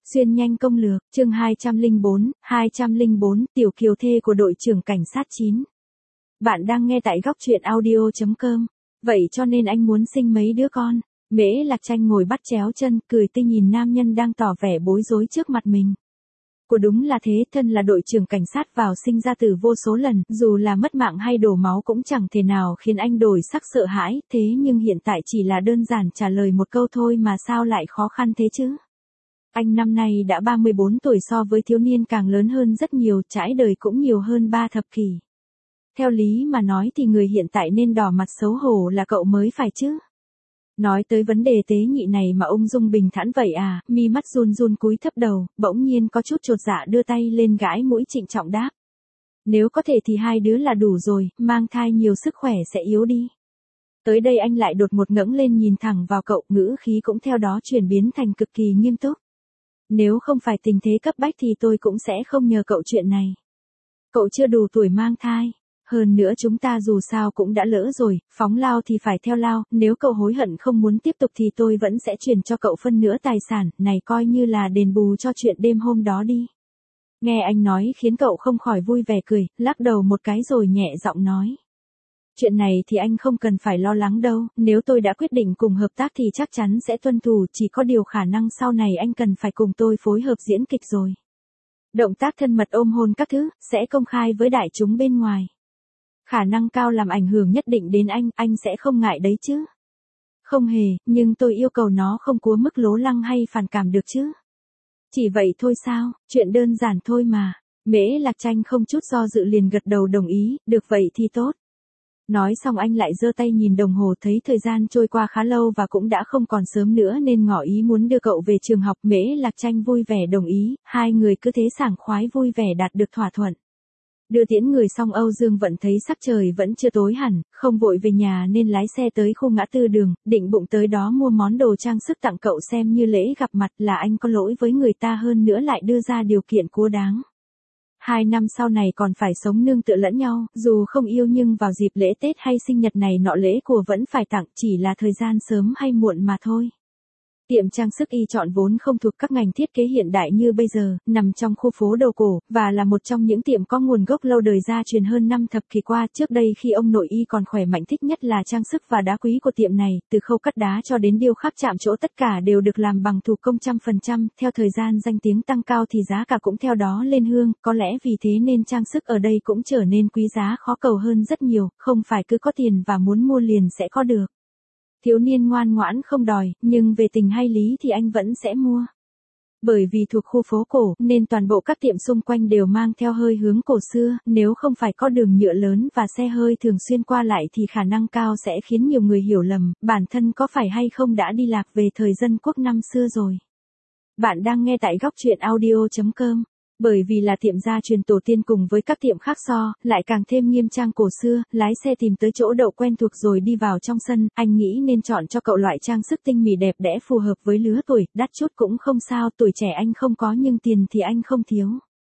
Xuyên nhanh công lược, chương 204, tiểu kiều thê của đội trưởng cảnh sát 9. Bạn đang nghe tại góc truyện audio.com. Vậy cho nên anh muốn sinh mấy đứa con. Mễ Lạc Tranh ngồi bắt chéo chân, cười tươi nhìn nam nhân đang tỏ vẻ bối rối trước mặt mình. Của đúng là thế, thân là đội trưởng cảnh sát vào sinh ra tử vô số lần, dù là mất mạng hay đổ máu cũng chẳng thể nào khiến anh đổi sắc sợ hãi, thế nhưng hiện tại chỉ là đơn giản trả lời một câu thôi mà sao lại khó khăn thế chứ? Anh năm nay đã 34 tuổi, so với thiếu niên càng lớn hơn rất nhiều, trải đời cũng nhiều hơn 3 thập kỷ. Theo lý mà nói thì người hiện tại nên đỏ mặt xấu hổ là cậu mới phải chứ. Nói tới vấn đề tế nhị này mà ung dung bình thản vậy à, mi mắt run run cúi thấp đầu, bỗng nhiên có chút chột dạ đưa tay lên gãi mũi trịnh trọng đáp. Nếu có thể thì 2 đứa là đủ rồi, mang thai nhiều sức khỏe sẽ yếu đi. Tới đây anh lại đột ngột ngẩng lên nhìn thẳng vào cậu, ngữ khí cũng theo đó chuyển biến thành cực kỳ nghiêm túc. Nếu không phải tình thế cấp bách thì tôi cũng sẽ không nhờ cậu chuyện này. Cậu chưa đủ tuổi mang thai. Hơn nữa chúng ta dù sao cũng đã lỡ rồi, phóng lao thì phải theo lao, nếu cậu hối hận không muốn tiếp tục thì tôi vẫn sẽ chuyển cho cậu phân nửa tài sản, này coi như là đền bù cho chuyện đêm hôm đó đi. Nghe anh nói khiến cậu không khỏi vui vẻ cười, lắc đầu một cái rồi nhẹ giọng nói. Chuyện này thì anh không cần phải lo lắng đâu, nếu tôi đã quyết định cùng hợp tác thì chắc chắn sẽ tuân thủ, chỉ có điều khả năng sau này anh cần phải cùng tôi phối hợp diễn kịch rồi. Động tác thân mật ôm hôn các thứ, sẽ công khai với đại chúng bên ngoài. Khả năng cao làm ảnh hưởng nhất định đến anh sẽ không ngại đấy chứ. Không hề, nhưng tôi yêu cầu nó không quá mức lố lăng hay phản cảm được chứ. Chỉ vậy thôi sao, chuyện đơn giản thôi mà. Mễ Lạc Tranh không chút do dự liền gật đầu đồng ý, được vậy thì tốt. Nói xong anh lại giơ tay nhìn đồng hồ, thấy thời gian trôi qua khá lâu và cũng đã không còn sớm nữa nên ngỏ ý muốn đưa cậu về trường học. Mễ Lạc Tranh vui vẻ đồng ý, hai người cứ thế sảng khoái vui vẻ đạt được thỏa thuận. Đưa tiễn người xong Âu Dương Vận thấy sắc trời vẫn chưa tối hẳn, không vội về nhà nên lái xe tới khu ngã tư đường, định bụng tới đó mua món đồ trang sức tặng cậu xem như lễ gặp mặt, là anh có lỗi với người ta hơn nữa lại đưa ra điều kiện quá đáng. 2 năm sau này còn phải sống nương tựa lẫn nhau, dù không yêu nhưng vào dịp lễ Tết hay sinh nhật này nọ lễ của vẫn phải tặng, chỉ là thời gian sớm hay muộn mà thôi. Tiệm trang sức y chọn vốn không thuộc các ngành thiết kế hiện đại như bây giờ, nằm trong khu phố đồ cổ, và là một trong những tiệm có nguồn gốc lâu đời gia truyền hơn 5 thập kỷ qua. Trước đây khi ông nội y còn khỏe mạnh, thích nhất là trang sức và đá quý của tiệm này, từ khâu cắt đá cho đến điêu khắc chạm trổ tất cả đều được làm bằng thủ công 100%, theo thời gian danh tiếng tăng cao thì giá cả cũng theo đó lên hương, có lẽ vì thế nên trang sức ở đây cũng trở nên quý giá khó cầu hơn rất nhiều, không phải cứ có tiền và muốn mua liền sẽ có được. Thiếu niên ngoan ngoãn không đòi, nhưng về tình hay lý thì anh vẫn sẽ mua. Bởi vì thuộc khu phố cổ, nên toàn bộ các tiệm xung quanh đều mang theo hơi hướng cổ xưa, nếu không phải có đường nhựa lớn và xe hơi thường xuyên qua lại thì khả năng cao sẽ khiến nhiều người hiểu lầm, bản thân có phải hay không đã đi lạc về thời dân quốc năm xưa rồi. Bạn đang nghe tại góc truyện audio.com. Bởi vì là tiệm gia truyền tổ tiên cùng với các tiệm khác lại càng thêm nghiêm trang cổ xưa, lái xe tìm tới chỗ đậu quen thuộc rồi đi vào trong sân, anh nghĩ nên chọn cho cậu loại trang sức tinh mỹ đẹp đẽ phù hợp với lứa tuổi, đắt chút cũng không sao, tuổi trẻ anh không có nhưng tiền thì anh không thiếu.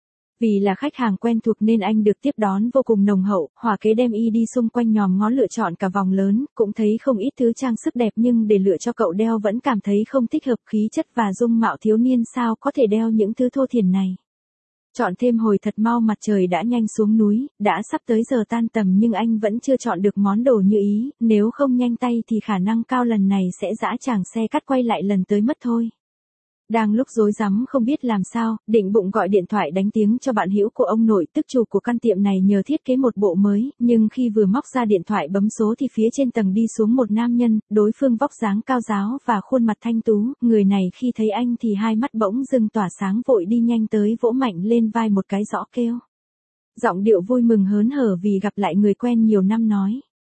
Vì là khách hàng quen thuộc nên anh được tiếp đón vô cùng nồng hậu, hỏa kế đem y đi xung quanh nhòm ngó lựa chọn cả vòng lớn, cũng thấy không ít thứ trang sức đẹp nhưng để lựa cho cậu đeo vẫn cảm thấy không thích hợp, khí chất và dung mạo thiếu niên sao có thể đeo những thứ thô thiển này. Chọn thêm hồi thật mau, mặt trời đã nhanh xuống núi, đã sắp tới giờ tan tầm nhưng anh vẫn chưa chọn được món đồ như ý, nếu không nhanh tay thì khả năng cao lần này sẽ dã tràng xe cắt quay lại lần tới mất thôi. Đang lúc rối rắm không biết làm sao, định bụng gọi điện thoại đánh tiếng cho bạn hữu của ông nội, tức chủ của căn tiệm này nhờ thiết kế một bộ mới, nhưng khi vừa móc ra điện thoại bấm số thì phía trên tầng đi xuống một nam nhân, đối phương vóc dáng cao ráo và khuôn mặt thanh tú, người này khi thấy anh thì hai mắt bỗng dưng tỏa sáng, vội đi nhanh tới vỗ mạnh lên vai một cái rõ kêu. Giọng điệu vui mừng hớn hở vì gặp lại người quen nhiều năm nói.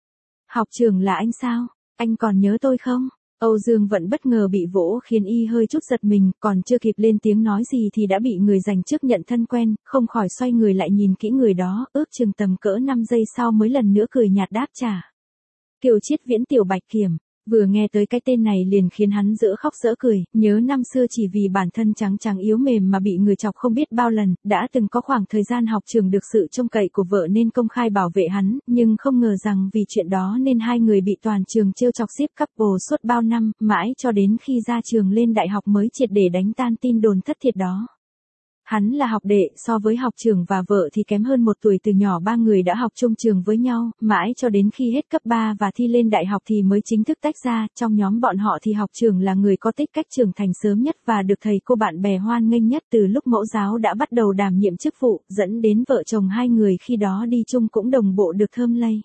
Học trưởng là anh sao? Anh còn nhớ tôi không? Âu Dương Vận bất ngờ bị vỗ khiến y hơi chút giật mình, còn chưa kịp lên tiếng nói gì thì đã bị người giành trước nhận thân quen, không khỏi xoay người lại nhìn kỹ người đó, ước chừng tầm cỡ 5 giây sau mới lần nữa cười nhạt đáp trả. Kiều Chiết Viễn tiểu Bạch Kiểm, Vừa nghe tới cái tên này liền khiến hắn dỡ khóc dỡ cười, nhớ năm xưa chỉ vì bản thân trắng trắng yếu mềm mà bị người chọc không biết bao lần, đã từng có khoảng thời gian học trường được sự trông cậy của vợ nên công khai bảo vệ hắn, nhưng không ngờ rằng vì chuyện đó nên hai người bị toàn trường trêu chọc ship couple suốt bao năm, mãi cho đến khi ra trường lên đại học mới triệt để đánh tan tin đồn thất thiệt đó. Hắn là học đệ, so với học trưởng và vợ thì kém hơn 1 tuổi, từ nhỏ ba người đã học chung trường với nhau, mãi cho đến khi hết cấp 3 và thi lên đại học thì mới chính thức tách ra, trong nhóm bọn họ thì học trưởng là người có tích cách trưởng thành sớm nhất và được thầy cô bạn bè hoan nghênh nhất, từ lúc mẫu giáo đã bắt đầu đảm nhiệm chức vụ, dẫn đến vợ chồng hai người khi đó đi chung cũng đồng bộ được thơm lây.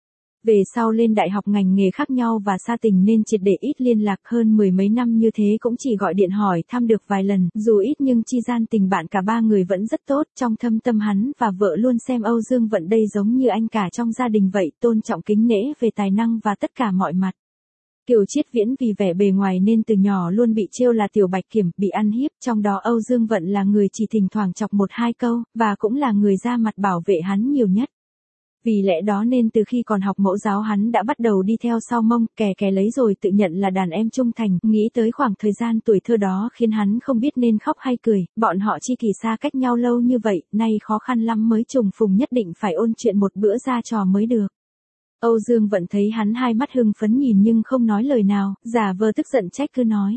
Về sau lên đại học ngành nghề khác nhau và xa tình nên triệt để ít liên lạc, hơn 10 mấy năm như thế cũng chỉ gọi điện hỏi thăm được vài lần, dù ít nhưng chi gian tình bạn cả ba người vẫn rất tốt, trong thâm tâm hắn và vợ luôn xem Âu Dương Vận đây giống như anh cả trong gia đình vậy, tôn trọng kính nể về tài năng và tất cả mọi mặt. Kiều Chiết Viễn vì vẻ bề ngoài nên từ nhỏ luôn bị trêu là tiểu bạch kiểm, bị ăn hiếp, trong đó Âu Dương Vận là người chỉ thỉnh thoảng chọc 1-2 câu, và cũng là người ra mặt bảo vệ hắn nhiều nhất. Vì lẽ đó nên từ khi còn học mẫu giáo hắn đã bắt đầu đi theo sau mông, kè lấy rồi tự nhận là đàn em trung thành, nghĩ tới khoảng thời gian tuổi thơ đó khiến hắn không biết nên khóc hay cười, bọn họ chi kỷ xa cách nhau lâu như vậy, nay khó khăn lắm mới trùng phùng, nhất định phải ôn chuyện một bữa ra trò mới được. Âu Dương Vận thấy hắn hai mắt hưng phấn nhìn nhưng không nói lời nào, giả vờ tức giận trách cứ nói.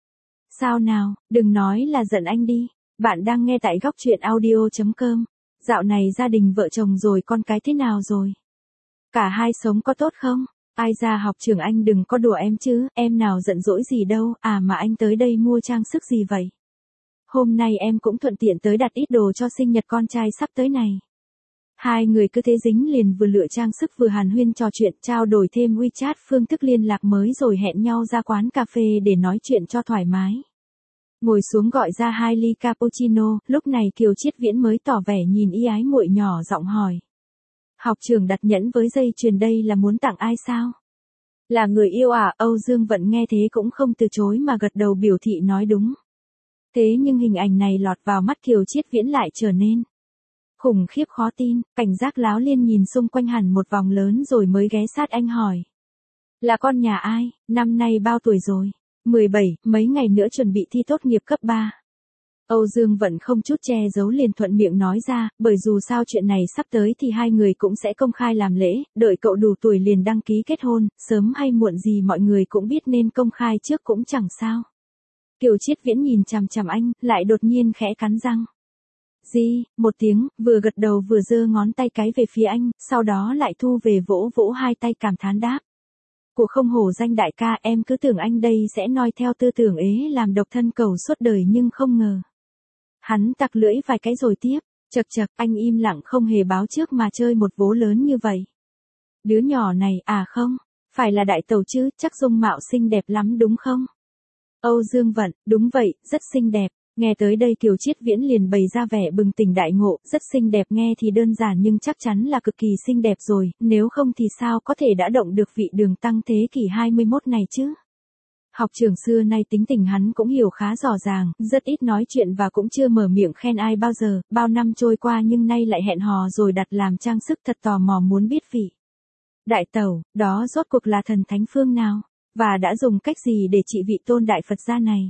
Sao nào, đừng nói là giận anh đi, bạn đang nghe tại góc truyện audio.com. Dạo này gia đình vợ chồng rồi con cái thế nào rồi? Cả hai sống có tốt không? Ai ra học trường anh đừng có đùa em chứ, em nào giận dỗi gì đâu, à mà anh tới đây mua trang sức gì vậy? Hôm nay em cũng thuận tiện tới đặt ít đồ cho sinh nhật con trai sắp tới này. Hai người cứ thế dính liền, vừa lựa trang sức vừa hàn huyên trò chuyện, trao đổi thêm WeChat phương thức liên lạc mới rồi hẹn nhau ra quán cà phê để nói chuyện cho thoải mái. Ngồi xuống gọi ra 2 ly cappuccino, lúc này Kiều Chiết Viễn mới tỏ vẻ nhìn y ái muội, nhỏ giọng hỏi. Học trưởng đặt nhẫn với dây chuyền đây là muốn tặng ai sao? Là người yêu à? Âu Dương Vận nghe thế cũng không từ chối mà gật đầu biểu thị nói đúng. Thế nhưng hình ảnh này lọt vào mắt Kiều Chiết Viễn lại trở nên khủng khiếp khó tin, cảnh giác láo liên nhìn xung quanh hẳn một vòng lớn rồi mới ghé sát anh hỏi. Là con nhà ai, năm nay bao tuổi rồi? 17, mấy ngày nữa chuẩn bị thi tốt nghiệp cấp 3. Âu Dương Vận không chút che giấu liền thuận miệng nói ra, bởi dù sao chuyện này sắp tới thì hai người cũng sẽ công khai làm lễ, đợi cậu đủ tuổi liền đăng ký kết hôn, sớm hay muộn gì mọi người cũng biết nên công khai trước cũng chẳng sao. Kiều Chiết Viễn nhìn chằm chằm anh, lại đột nhiên khẽ cắn răng. Gì, một tiếng, vừa gật đầu vừa giơ ngón tay cái về phía anh, sau đó lại thu về vỗ vỗ hai tay cảm thán đáp. Của không hổ danh đại ca, em cứ tưởng anh đây sẽ noi theo tư tưởng ế làm độc thân cầu suốt đời nhưng không ngờ. Hắn tặc lưỡi vài cái rồi tiếp, chậc chậc, anh im lặng không hề báo trước mà chơi một vố lớn như vậy. Đứa nhỏ này, à không, phải là đại tẩu chứ, chắc dung mạo xinh đẹp lắm đúng không? Âu Dương Vận, đúng vậy, rất xinh đẹp. Nghe tới đây Kiều Chiết Viễn liền bày ra vẻ bừng tỉnh đại ngộ, rất xinh đẹp nghe thì đơn giản nhưng chắc chắn là cực kỳ xinh đẹp rồi, nếu không thì sao có thể đã động được vị đường tăng thế kỷ 21 này chứ. Học trưởng xưa nay tính tình hắn cũng hiểu khá rõ ràng, rất ít nói chuyện và cũng chưa mở miệng khen ai bao giờ, bao năm trôi qua nhưng nay lại hẹn hò rồi đặt làm trang sức, thật tò mò muốn biết vị đại tẩu, đó rốt cuộc là thần thánh phương nào, và đã dùng cách gì để trị vị tôn đại Phật gia này.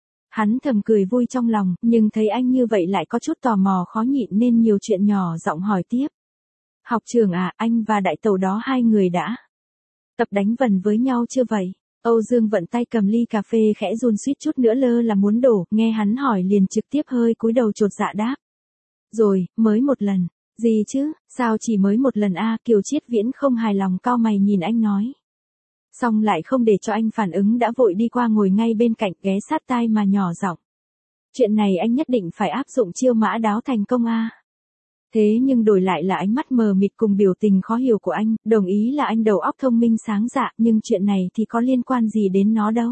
Hắn thầm cười vui trong lòng, nhưng thấy anh như vậy lại có chút tò mò khó nhịn nên nhiều chuyện nhỏ giọng hỏi tiếp. Học trưởng à, anh và đại tẩu đó hai người đã tập đánh vần với nhau chưa vậy? Âu Dương Vận tay cầm ly cà phê khẽ run suýt chút nữa lơ là muốn đổ, nghe hắn hỏi liền trực tiếp hơi cúi đầu chột dạ đáp. Rồi, mới một lần. Gì chứ, sao chỉ mới một lần a? Kiều Chiết Viễn không hài lòng cau mày nhìn anh nói. Xong lại không để cho anh phản ứng đã vội đi qua ngồi ngay bên cạnh ghé sát tai mà nhỏ giọng. Chuyện này anh nhất định phải áp dụng chiêu mã đáo thành công a. Thế nhưng đổi lại là ánh mắt mờ mịt cùng biểu tình khó hiểu của anh, đồng ý là anh đầu óc thông minh sáng dạ nhưng chuyện này thì có liên quan gì đến nó đâu.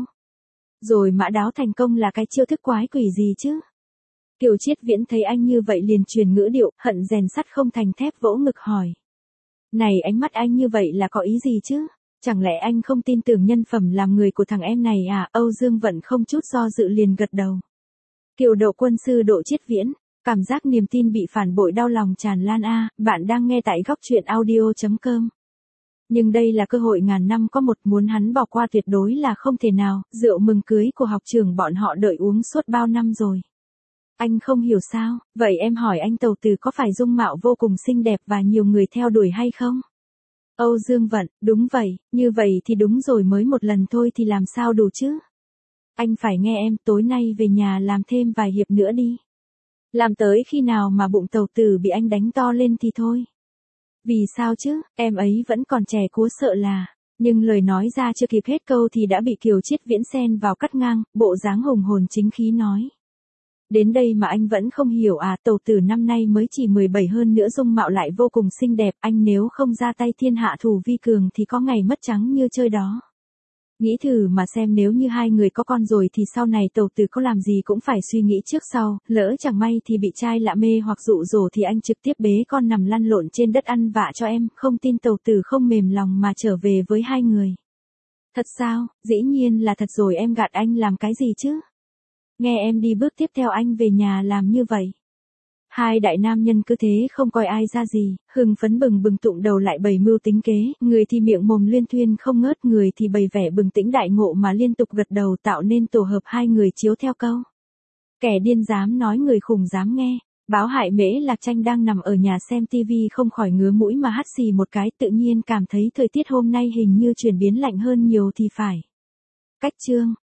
Rồi mã đáo thành công là cái chiêu thức quái quỷ gì chứ? Kiều Chiết Viễn thấy anh như vậy liền truyền ngữ điệu, hận rèn sắt không thành thép vỗ ngực hỏi. Này ánh mắt anh như vậy là có ý gì chứ? Chẳng lẽ anh không tin tưởng nhân phẩm làm người của thằng em này à? Âu Dương Vận không chút do dự liền gật đầu. Kiều Độ quân sư Độ Chiết Viễn, cảm giác niềm tin bị phản bội đau lòng tràn lan a. Bạn đang nghe tại góc truyện audio.com. Nhưng đây là cơ hội ngàn năm có một, muốn hắn bỏ qua tuyệt đối là không thể nào, rượu mừng cưới của học trưởng bọn họ đợi uống suốt bao năm rồi. Anh không hiểu sao, vậy em hỏi anh Tầu Tử có phải dung mạo vô cùng xinh đẹp và nhiều người theo đuổi hay không? Âu Dương Vận, đúng vậy, như vậy thì đúng rồi, mới một lần thôi thì làm sao đủ chứ? Anh phải nghe em, tối nay về nhà làm thêm vài hiệp nữa đi. Làm tới khi nào mà bụng Tầu Tử bị anh đánh to lên thì thôi. Vì sao chứ, em ấy vẫn còn trẻ cố sợ là. Nhưng lời nói ra chưa kịp hết câu thì đã bị Kiều Chiết Viễn xen vào cắt ngang, bộ dáng hùng hồn chính khí nói. Đến đây mà anh vẫn không hiểu à, Tầu Tử năm nay mới chỉ 17, hơn nữa dung mạo lại vô cùng xinh đẹp, anh nếu không ra tay thiên hạ thủ vi cường thì có ngày mất trắng như chơi đó. Nghĩ thử mà xem, nếu như hai người có con rồi thì sau này Tầu Tử có làm gì cũng phải suy nghĩ trước sau, lỡ chẳng may thì bị trai lạ mê hoặc dụ dỗ thì anh trực tiếp bế con nằm lăn lộn trên đất ăn vạ cho em, không tin Tầu Tử không mềm lòng mà trở về với hai người. Thật sao, dĩ nhiên là thật rồi, em gạt anh làm cái gì chứ? Nghe em đi, bước tiếp theo anh về nhà làm như vậy. Hai đại nam nhân cứ thế không coi ai ra gì, hưng phấn bừng bừng tụng đầu lại bày mưu tính kế, người thì miệng mồm luyên thuyên không ngớt, người thì bày vẻ bừng tỉnh đại ngộ mà liên tục gật đầu, tạo nên tổ hợp hai người chiếu theo câu. Kẻ điên dám nói, người khùng dám nghe. Báo hại Mễ Lạc Tranh đang nằm ở nhà xem tivi không khỏi ngứa mũi mà hắt xì một cái, tự nhiên cảm thấy thời tiết hôm nay hình như chuyển biến lạnh hơn nhiều thì phải. Cách chương